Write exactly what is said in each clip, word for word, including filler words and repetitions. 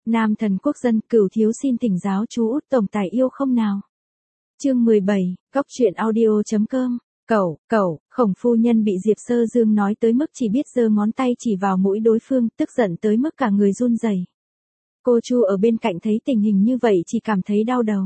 Nam thần quốc dân, Cửu thiếu xin thỉnh giáo chú út tổng tài yêu không nào. Chương mười bảy, góc truyện audio chấm com. Cẩu, cẩu, Khổng phu nhân bị Diệp Sơ Dương nói tới mức chỉ biết giơ ngón tay chỉ vào mũi đối phương, tức giận tới mức cả người run rẩy. Cô Chu ở bên cạnh thấy tình hình như vậy chỉ cảm thấy đau đầu.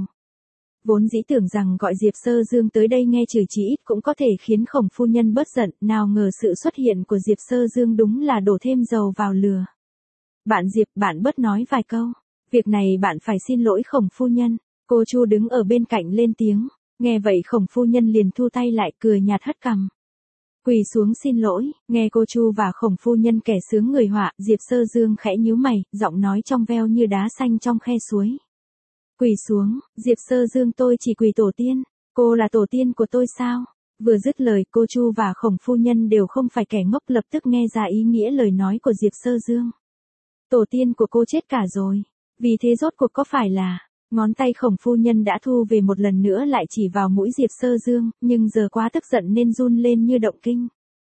Vốn dĩ tưởng rằng gọi Diệp Sơ Dương tới đây nghe chửi chỉ ít cũng có thể khiến Khổng phu nhân bớt giận, nào ngờ sự xuất hiện của Diệp Sơ Dương đúng là đổ thêm dầu vào lửa. Bạn Diệp, bạn bớt nói vài câu. Việc này bạn phải xin lỗi Khổng phu nhân. Cô Chu đứng ở bên cạnh lên tiếng. Nghe vậy Khổng phu nhân liền thu tay lại, cười nhạt hất cằm. Quỳ xuống xin lỗi. Nghe cô Chu và Khổng phu nhân kẻ sướng người họa, Diệp Sơ Dương khẽ nhíu mày, giọng nói trong veo như đá xanh trong khe suối. Quỳ xuống, Diệp Sơ Dương, tôi chỉ quỳ tổ tiên. Cô là tổ tiên của tôi sao? Vừa dứt lời, cô Chu và Khổng phu nhân đều không phải kẻ ngốc, lập tức nghe ra ý nghĩa lời nói của Diệp Sơ Dương. Tổ tiên của cô chết cả rồi. Vì thế rốt cuộc có phải là... Ngón tay Khổng phu nhân đã thu về một lần nữa lại chỉ vào mũi Diệp Sơ Dương, nhưng giờ quá tức giận nên run lên như động kinh.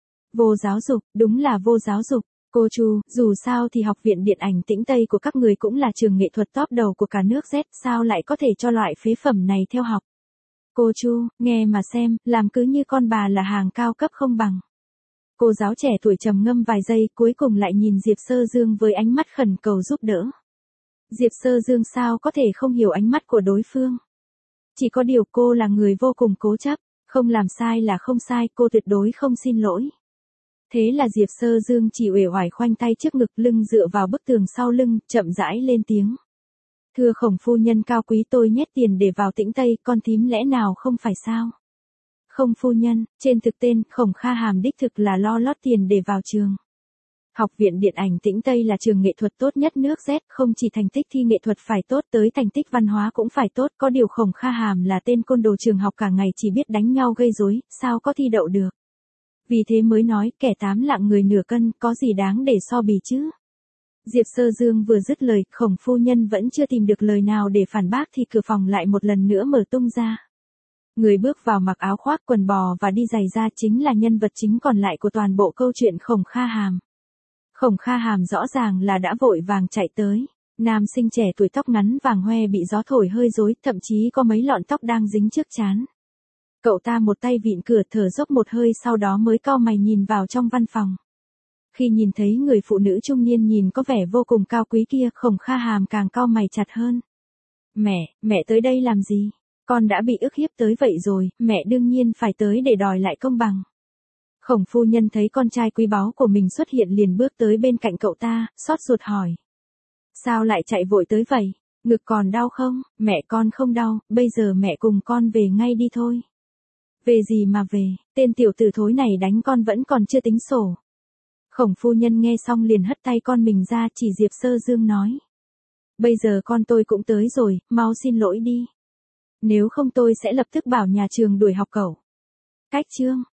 Vô giáo dục, đúng là vô giáo dục. Cô Chu, dù sao thì học viện điện ảnh Tĩnh Tây của các người cũng là trường nghệ thuật top đầu của cả nước Z, sao lại có thể cho loại phế phẩm này theo học. Cô Chu, nghe mà xem, làm cứ như con bà là hàng cao cấp không bằng. Cô giáo trẻ tuổi trầm ngâm vài giây, cuối cùng lại nhìn Diệp Sơ Dương với ánh mắt khẩn cầu giúp đỡ. Diệp Sơ Dương sao có thể không hiểu ánh mắt của đối phương. Chỉ có điều cô là người vô cùng cố chấp, không làm sai là không sai, cô tuyệt đối không xin lỗi. Thế là Diệp Sơ Dương chỉ uể oải khoanh tay trước ngực, lưng dựa vào bức tường sau lưng, chậm rãi lên tiếng. Thưa Khổng phu nhân cao quý, tôi nhét tiền để vào Tĩnh Tây, con thím lẽ nào không phải sao? Không phu nhân, trên thực tên, Khổng Kha Hàm đích thực là lo lót tiền để vào trường. Học viện điện ảnh Tĩnh Tây là trường nghệ thuật tốt nhất nước Z, không chỉ thành tích thi nghệ thuật phải tốt, tới thành tích văn hóa cũng phải tốt, có điều Khổng Kha Hàm là tên côn đồ trường học cả ngày chỉ biết đánh nhau gây rối, sao có thi đậu được. Vì thế mới nói, kẻ tám lạng người nửa cân, có gì đáng để so bì chứ. Diệp Sơ Dương vừa dứt lời, Khổng phu nhân vẫn chưa tìm được lời nào để phản bác thì cửa phòng lại một lần nữa mở tung ra. Người bước vào mặc áo khoác quần bò và đi giày da chính là nhân vật chính còn lại của toàn bộ câu chuyện Khổng Kha Hàm. Khổng Kha Hàm rõ ràng là đã vội vàng chạy tới. Nam sinh trẻ tuổi tóc ngắn vàng hoe bị gió thổi hơi rối, thậm chí có mấy lọn tóc đang dính trước trán. Cậu ta một tay vịn cửa thở dốc một hơi, sau đó mới cau mày nhìn vào trong văn phòng. Khi nhìn thấy người phụ nữ trung niên nhìn có vẻ vô cùng cao quý kia, Khổng Kha Hàm càng cau mày chặt hơn. Mẹ, mẹ tới đây làm gì? Con đã bị ức hiếp tới vậy rồi, mẹ đương nhiên phải tới để đòi lại công bằng. Khổng phu nhân thấy con trai quý báu của mình xuất hiện liền bước tới bên cạnh cậu ta, xót ruột hỏi. Sao lại chạy vội tới vậy? Ngực còn đau không? Mẹ con không đau, bây giờ mẹ cùng con về ngay đi thôi. Về gì mà về, tên tiểu tử thối này đánh con vẫn còn chưa tính sổ. Khổng phu nhân nghe xong liền hất tay con mình ra, chỉ Diệp Sơ Dương nói. Bây giờ con tôi cũng tới rồi, mau xin lỗi đi. Nếu không tôi sẽ lập tức bảo nhà trường đuổi học cậu. Cách chương.